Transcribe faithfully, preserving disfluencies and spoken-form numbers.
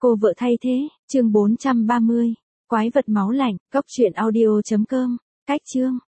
Cô vợ thay thế, chương bốn trăm ba mươi. Quái vật máu lạnh, cốc truyện audio chấm com. Cách chương.